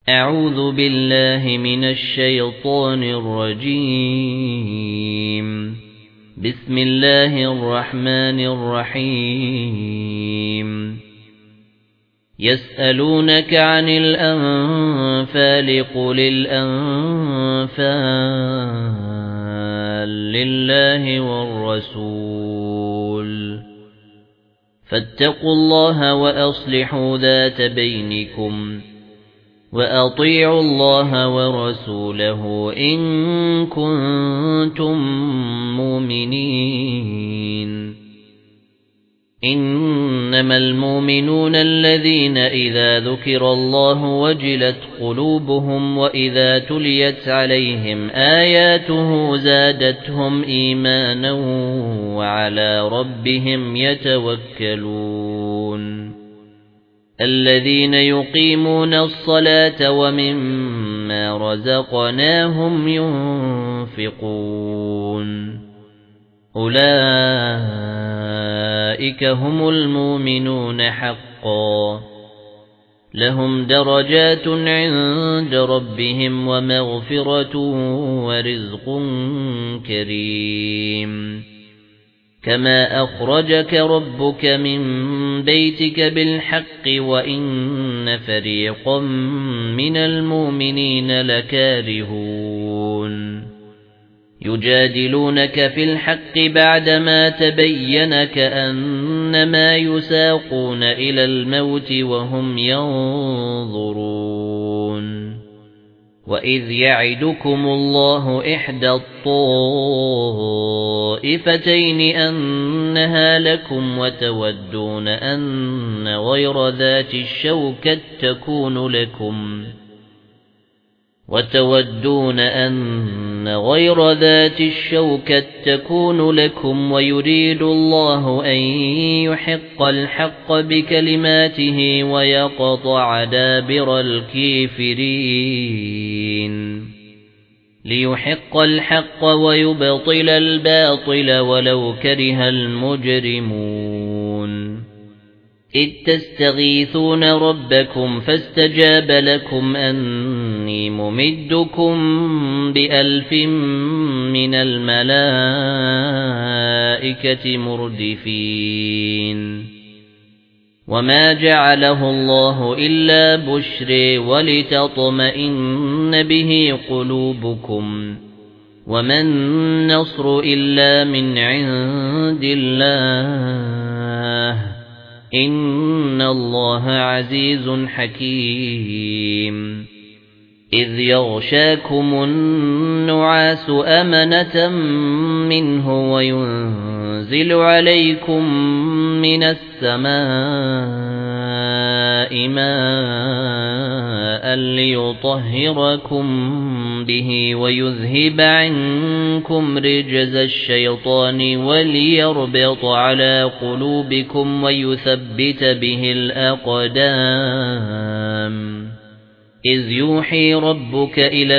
أعوذ بالله من الشيطان الرجيم. بسم الله الرحمن الرحيم. يسألونك عن الأنفال قل الأنفال لله والرسول فاتقوا الله وأصلحوا ذات بينكم وأطيعوا الله ورسوله إن كنتم مؤمنين. إنما المؤمنون الذين إذا ذكر الله وجلت قلوبهم وإذا تليت عليهم آياته زادتهم إيمانا وعلى ربهم يتوكلون. الذين يقيمون الصلاة ومما رزقناهم ينفقون أولئك هم المؤمنون حقا لهم درجات عند ربهم ومغفرة ورزق كريم. كما أخرجك ربك من بيتك بالحق وإن فريقا من المؤمنين لكارهون يجادلونك في الحق بعدما تبين كأنما يساقون إلى الموت وهم ينظرون. وإذ يعدكم الله إحدى الطائفتين أنها لكم وتودون أن غير ذات الشوكة تكون لكم ويريد الله أن يحق الحق بكلماته ويقطع دابر الكافرين ليحق الحق ويبطل الباطل ولو كره المجرمون. إذ تستغيثون ربكم فاستجاب لكم أني ممدكم ب1000 من الملائكة مردفين. وما جعله الله إلا بشر ولتطمئن به قلوبكم وما النصر إلا من عند الله إن الله عزيز حكيم. إذ يغشاكم النعاس أمنة منه وينزل عليكم من السماء ماء ليطهركم به ويذهب عنكم رجز الشيطان وليربط على قلوبكم ويثبت به الأقدام. إذ يوحي ربك إلى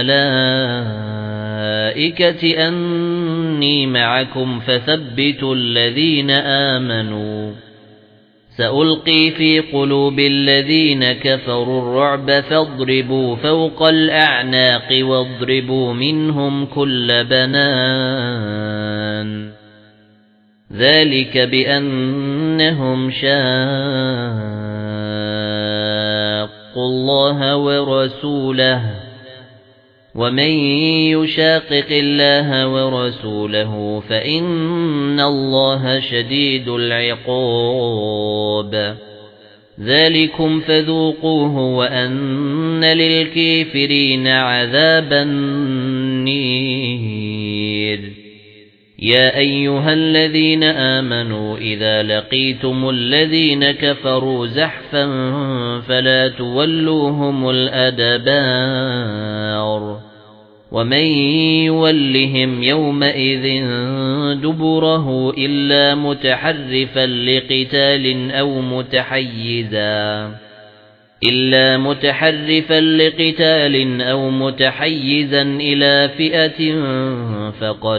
الملائكة أني معكم فثبتوا الذين آمنوا سألقي في قلوب الذين كفروا الرعب فاضربوا فوق الأعناق واضربوا منهم كل بنان. ذلك بأنهم شاقوا الله ورسوله ومن يشاقق الله ورسوله فإن الله شديد العقاب. ذلكم فذوقوه وأن للكافرين عذاب النير. يا أيها الذين آمنوا إذا لقيتم الذين كفروا زحفا فلا تولوهم الأدبار ومن يولهم يومئذ دبره إلا متحرفا لقتال أو متحيزا إلى فئة فقد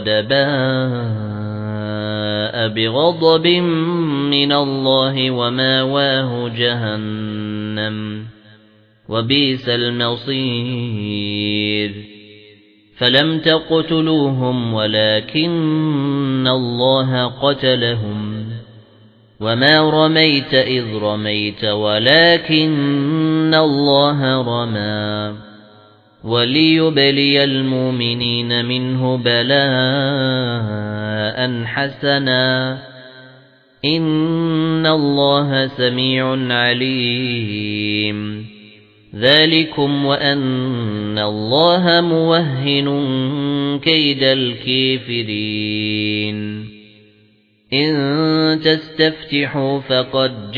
باء بغضب من الله وماواه جهنم وبئس المصير فلم تقتلوهم ولكن الله قتلهم وما رميت إذ رميت ولكن الله رمى وليبلي المؤمنين منه بلاء حسنا إن الله سميع عليم ذلكم وأن الله موهن كيد الكافرين إن تستفتحوا فقد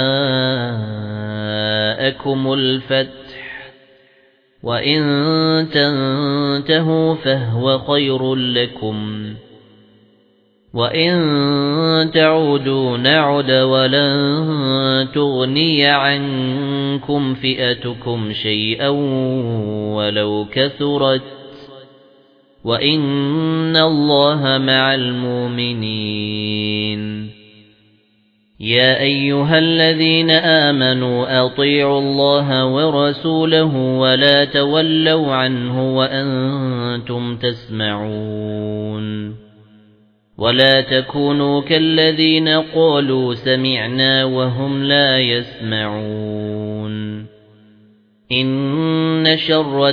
جاءكم الفتح وإن تنتهوا فهو خير لكم وإن تعودوا نعد ولن تغني عنكم فئتكم شيئا ولو كثرت وإن الله مع المؤمنين يا أيها الذين آمنوا أطيعوا الله ورسوله ولا تولوا عنه وأنتم تسمعون ولا تكونوا كالذين قالوا سمعنا وهم لا يسمعون إن شر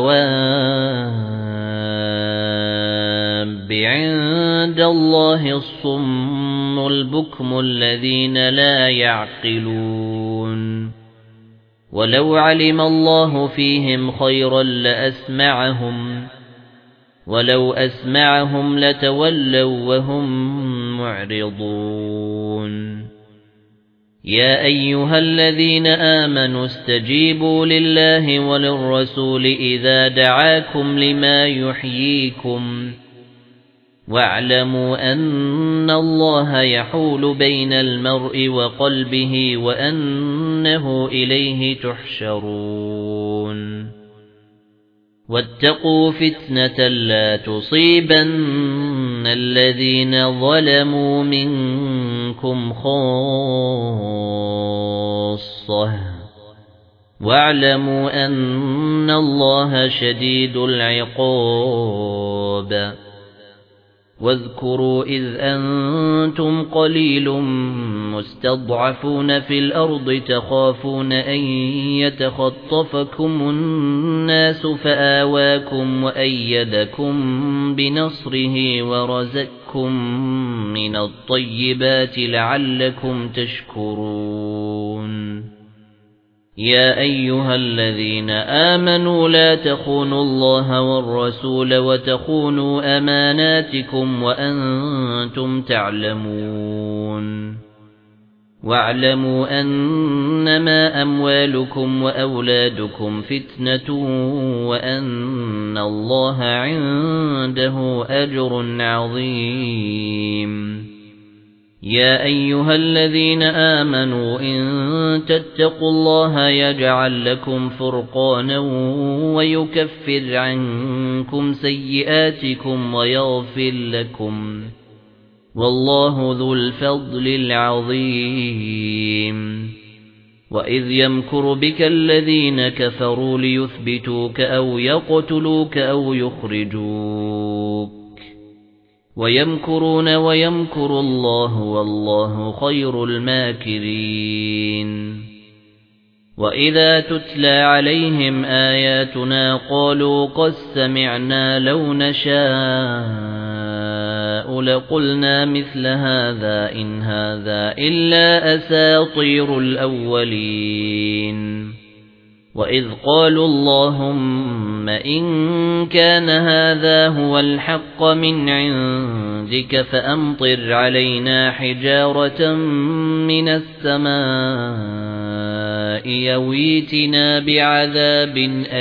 الدواب عند الله الصم البكم الذين لا يعقلون ولو علم الله فيهم خيرا لأسمعهم ولو أسمعهم لتولوا وهم معرضون يا أيها الذين آمنوا استجيبوا لله وللرسول إذا دعاكم لما يحييكم واعلموا أن الله يحول بين المرء وقلبه وأنه إليه تحشرون واتقوا فتنة لا تصيبن الذين ظلموا منكم خاصة واعلموا أن الله شديد العقاب واذكروا إذ أنتم قليل مستضعفون في الأرض تخافون أن يتخطفكم الناس فآواكم وأيدكم بنصره ورزقكم من الطيبات لعلكم تشكرون يا أيها الذين آمنوا لا تخونوا الله والرسول وتخونوا أماناتكم وأنتم تعلمون واعلموا أنما أموالكم وأولادكم فتنة وأن الله عنده أجر عظيم يا أيها الذين آمنوا إن تتقوا الله يجعل لكم فرقانا ويكفر عنكم سيئاتكم ويغفر لكم والله ذو الفضل العظيم وإذ يمكر بك الذين كفروا ليثبتوك أو يقتلوك أو يخرجوك ويمكرون ويمكر الله والله خير الماكرين وإذا تتلى عليهم آياتنا قالوا قد سمعنا لو نشاء لقلنا مثل هذا إن هذا إلا أساطير الأولين وإذ قالوا اللهم إن كان هذا هو الحق من عندك فأمطر علينا حجارة من السماء يويتنا بعذاب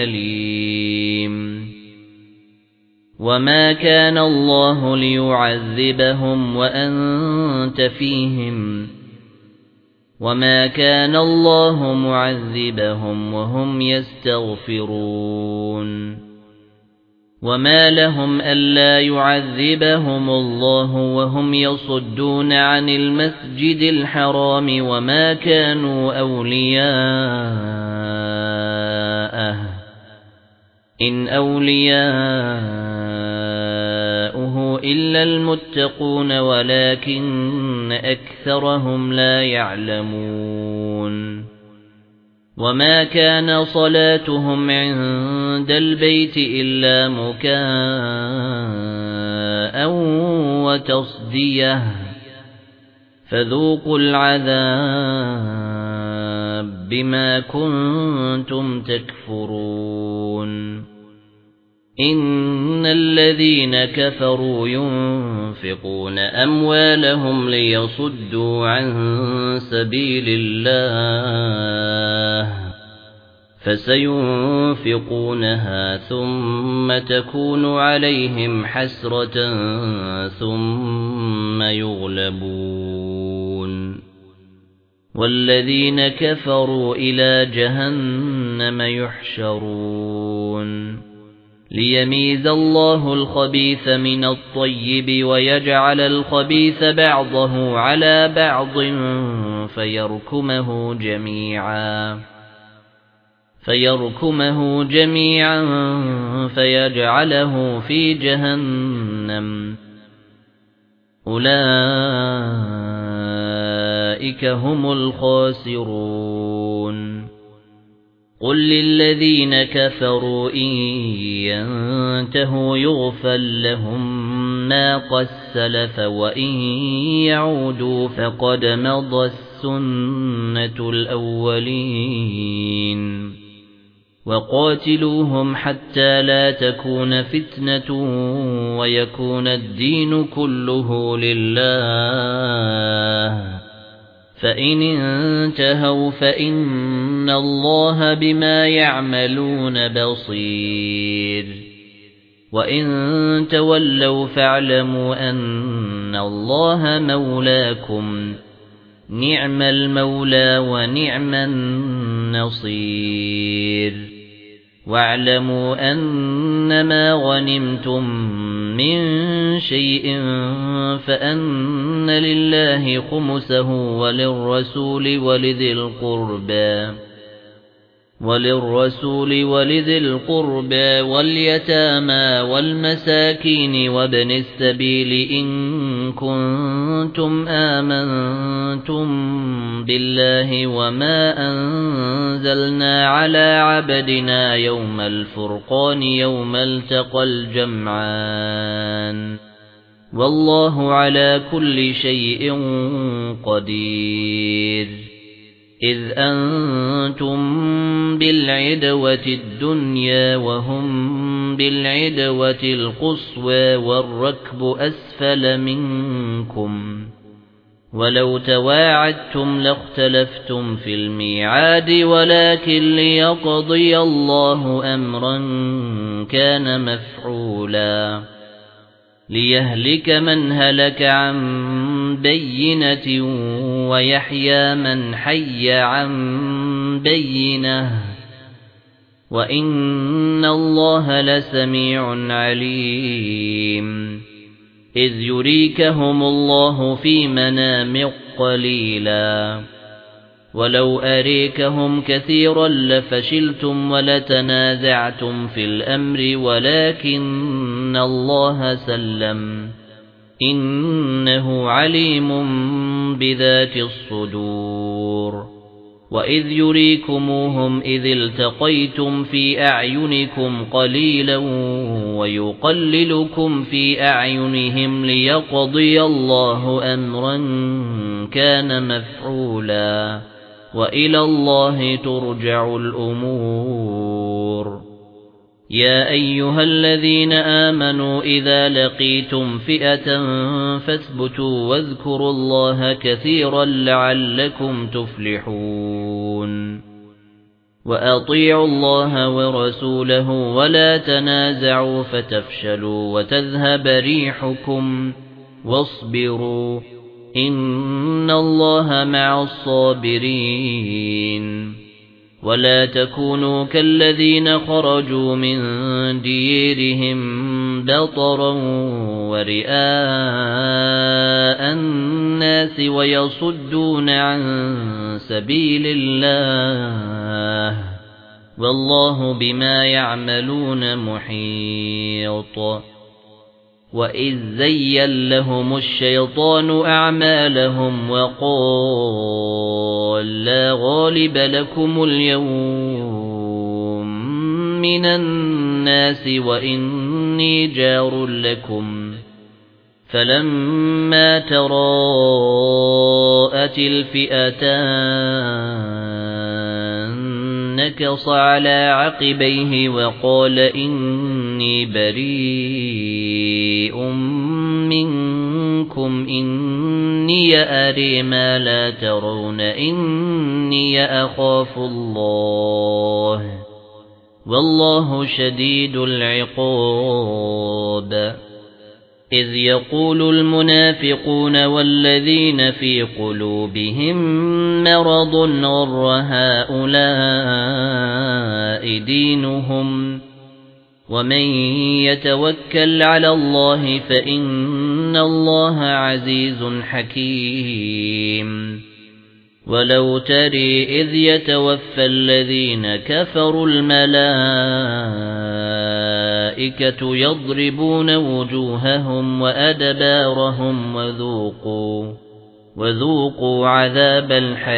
أليم وما كان الله ليعذبهم وأنت فيهم وما كان الله معذبهم وهم يستغفرون وما لهم ألا يعذبهم الله وهم يصدون عن المسجد الحرام وما كانوا أولياءه إن أولياؤه إلا المتقون ولكن أكثرهم لا يعلمون وما كان صلاتهم عند البيت إلا مكاء وتصدية فذوقوا العذاب بما كنتم تكفرون إن الذين كفروا ينفقون أموالهم ليصدوا عن سبيل الله فسينفقونها ثم تكون عليهم حسرة ثم يغلبون والذين كفروا إلى جهنم يحشرون ليميز الله الخبيث من الطيب ويجعل الخبيث بعضه على بعض فيركمه جميعا فيجعله في جهنم أولئك هم الخاسرون قل للذين كفروا إن ينتهوا يغفر لهم ما قد سلف وإن يعودوا فقد مضى السنة الأولين وقاتلوهم حتى لا تكون فتنة ويكون الدين كله لله فإن انتهوا فإن الله بما يعملون بصير وإن تولوا فاعلموا أن الله مولاكم نعم المولى ونعم النصير واعلموا أنما غنمتم من شيء فأن لله خمسه وللرسول ولذي القربى واليتامى والمساكين وابن السبيل إن كنتم آمنتم بالله وما أنزلنا على عبدنا يوم الفرقان يوم التقى الجمعان والله على كل شيء قدير إذ أنتم بالعدوة الدنيا وهم بالعدوة القصوى والركب أسفل منكم ولو تواعدتم لاختلفتم في الميعاد ولكن ليقضي الله أمرا كان مفعولا ليهلك من هلك عن بينة ويحيى من حي عن بينة وإن الله لسميع عليم إذ يريكهم الله في منامك قليلا ولو أريكهم كثيرا لفشلتم ولتنازعتم في الأمر ولكن الله سلم إنه عليم بذات الصدور وإذ يريكموهم إذ التقيتم في أعينكم قليلا ويقللكم في أعينهم ليقضي الله أمرا كان مفعولا وإلى الله ترجع الأمور يا أيها الذين آمنوا إذا لقيتم فئة فاثبتوا واذكروا الله كثيرا لعلكم تفلحون وأطيعوا الله ورسوله ولا تنازعوا فتفشلوا وتذهب ريحكم واصبروا إن الله مع الصابرين ولا تكونوا كالذين خرجوا من ديرهم بطرا ورئاء الناس ويصدون عن سبيل الله والله بما يعملون محيط وإذ زين لهم الشيطان أعمالهم وقال لا غالب لكم اليوم من الناس وإني جار لكم فلما تراءت الفئتان نكص على عقبيه وقال إني بريء منكم إني أرى ما لا ترون إني أخاف الله والله شديد العقاب إذ يقول المنافقون والذين في قلوبهم مرض غر هؤلاء دينهم ومن يتوكل على الله فإن الله عزيز حكيم ولو ترى إذ يتوفى الذين كفروا الملائكة يضربون وجوههم وأدبارهم وذوقوا عذاب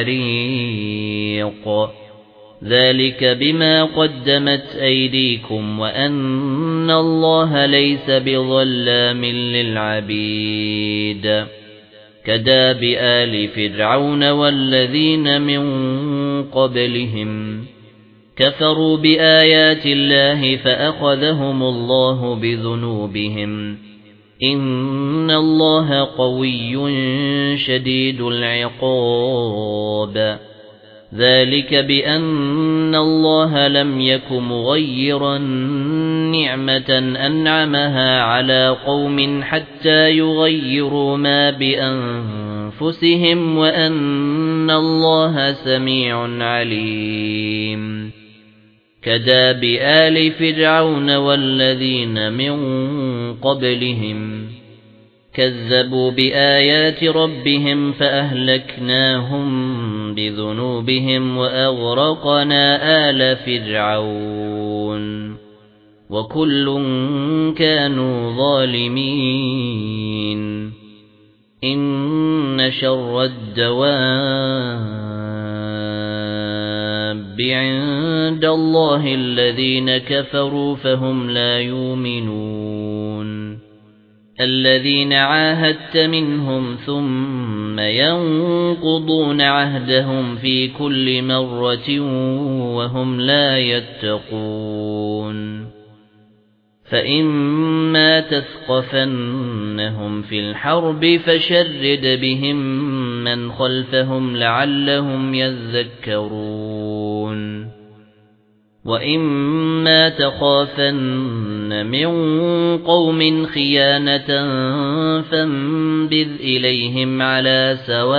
الحريق ذلك بما قدمت أيديكم وأن الله ليس بظلام للعبيد كداب آل فرعون والذين من قبلهم كفروا بآيات الله فأخذهم الله بذنوبهم إن الله قوي شديد العقاب ذلك بأن الله لم يك مغيرا نعمة أنعمها على قوم حتى يغيروا ما بأنفسهم وأن الله سميع عليم كداب آل فرعون والذين من قبلهم كذبوا بآيات ربهم فأهلكناهم بذنوبهم وأغرقنا آل فرعون وكل كانوا ظالمين إن شر الدواب عند الله الذين كفروا فهم لا يؤمنون الذين عاهدت منهم ثم ينقضون عهدهم في كل مرة وهم لا يتقون فإما تثقفنهم في الحرب فشرد بهم من خلفهم لعلهم يذكرون وإما تخافن من قوم خيانة فانبذ إليهم على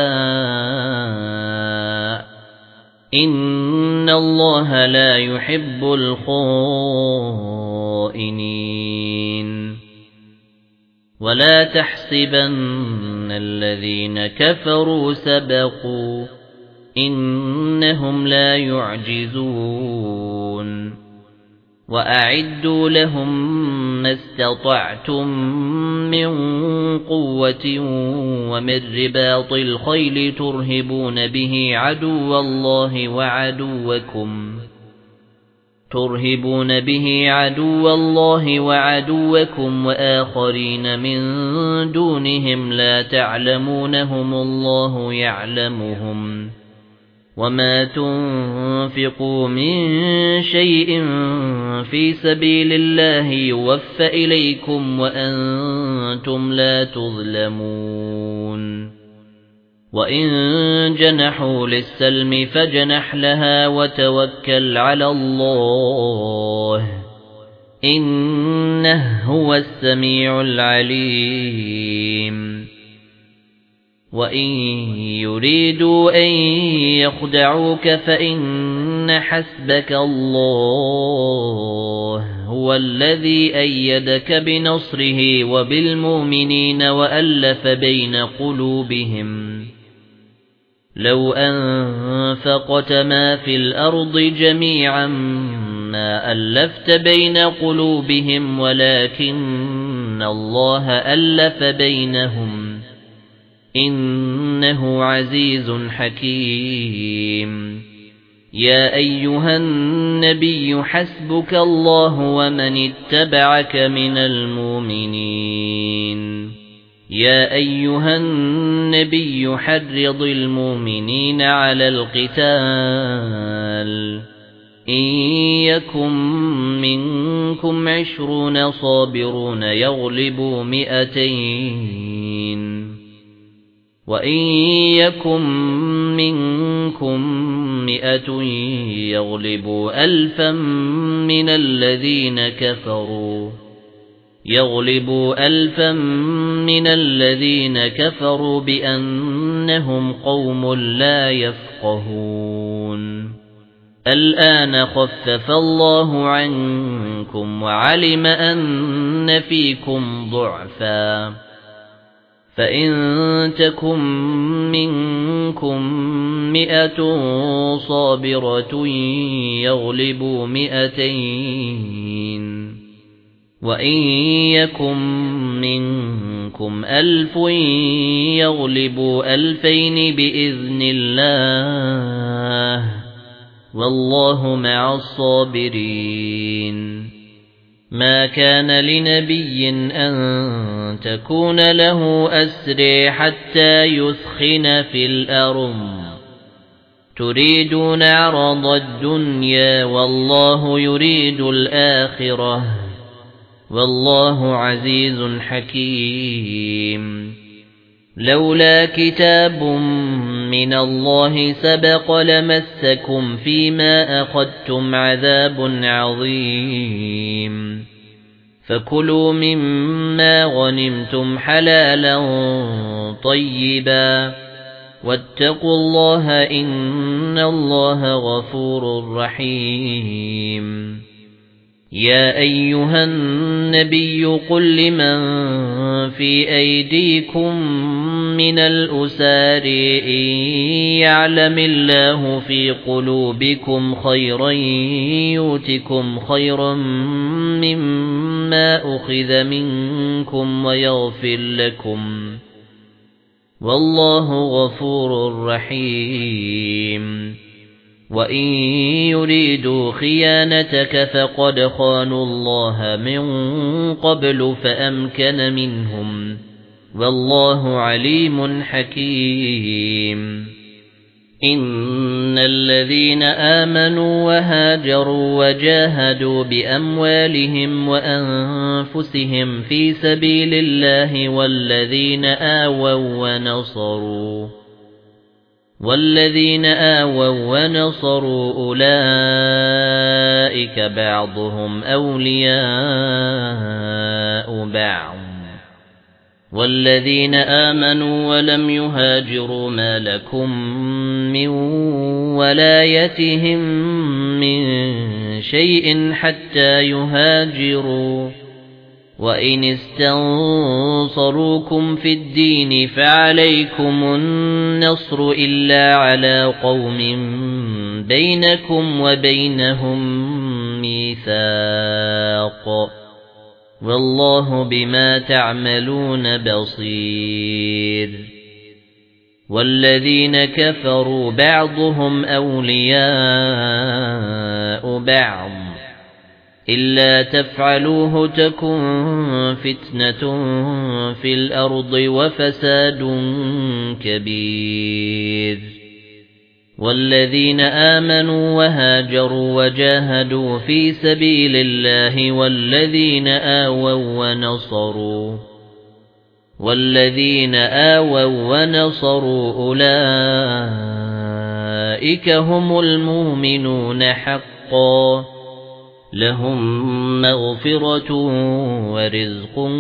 سواء إن الله لا يحب الخائنين ولا تحسبن الذين كفروا سبقوا إنهم لا يعجزون وأعدوا لهم ما استطعتم من قوة ومن رباط الخيل ترهبون به عدو الله وعدوكم وآخرين من دونهم لا تعلمونهم الله يعلمهم وما تنفقوا من شيء في سبيل الله يوفى إليكم وأنتم لا تظلمون وإن جنحوا للسلم فجنح لها وتوكل على الله إنه هو السميع العليم وإن يريدوا أن يخدعوك فإن حسبك الله هو الذي أيدك بنصره وبالمؤمنين وألف بين قلوبهم لو أنفقت ما في الأرض جميعا ما ألفت بين قلوبهم ولكن الله ألف بينهم إنه عزيز حكيم يا أيها النبي حسبك الله ومن اتبعك من المؤمنين يا أيها النبي حرض المؤمنين على القتال إن يكن منكم 20 صابرون يغلبوا 200 وإن يكن منكم 100 يغلبوا 1000 من الذين كفروا بأنهم قوم لا يفقهون الآن خفف الله عنكم وعلم أن فيكم ضعفا فإن تكن منكم 100 صابرة يغلبوا 200 وإن يكن منكم 1000 يغلبوا 2000 بإذن الله والله مع الصابرين ما كان لنبي أن تكون له أسرى حتى يثخن في الأرض تريدون عرض الدنيا والله يريد الآخرة والله عزيز حكيم لولا كتاب من الله سبق لمسكم فيما أخذتم عذاب عظيم فكلوا مما غنمتم حلالا طيبا واتقوا الله إن الله غفور رحيم يا أيها النبي قل لمن في أيديكم من الأسار إن يعلم الله في قلوبكم خيرا يؤتكم خيرا مما أخذ منكم ويغفر لكم والله غفور رحيم وإن يريدوا خيانتك فقد خانوا الله من قبل فأمكن منهم والله عليم حكيم إن الذين آمنوا وهاجروا وجاهدوا بأموالهم وأنفسهم في سبيل الله والذين آووا ونصروا أولئك بعضهم أولياء بعض والذين آمنوا ولم يهاجروا ما لكم من ولايتهم من شيء حتى يهاجروا وإن استنصروكم في الدين فعليكم النصر إلا على قوم بينكم وبينهم ميثاق والله بما تعملون بصير والذين كفروا بعضهم أولياء بعض إلا تفعلوه تكن فتنة في الأرض وفساد كبير والذين آمنوا وهاجروا وجاهدوا في سبيل الله والذين آووا ونصروا أولئك هم المؤمنون حقا لهم مغفرة ورزق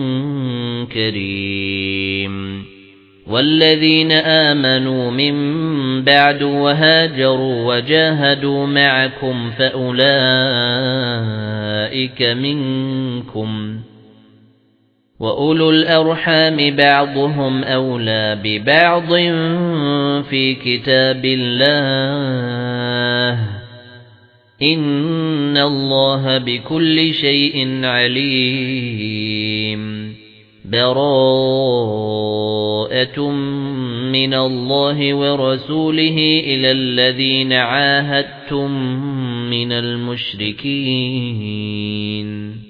كريم والذين آمنوا من بعد وهاجروا وجاهدوا معكم وأولو الأرحام بعضهم أولى ببعض في كتاب الله إن الله بكل شيء عليم براءة من الله ورسوله إلى الذين عاهدتم من المشركين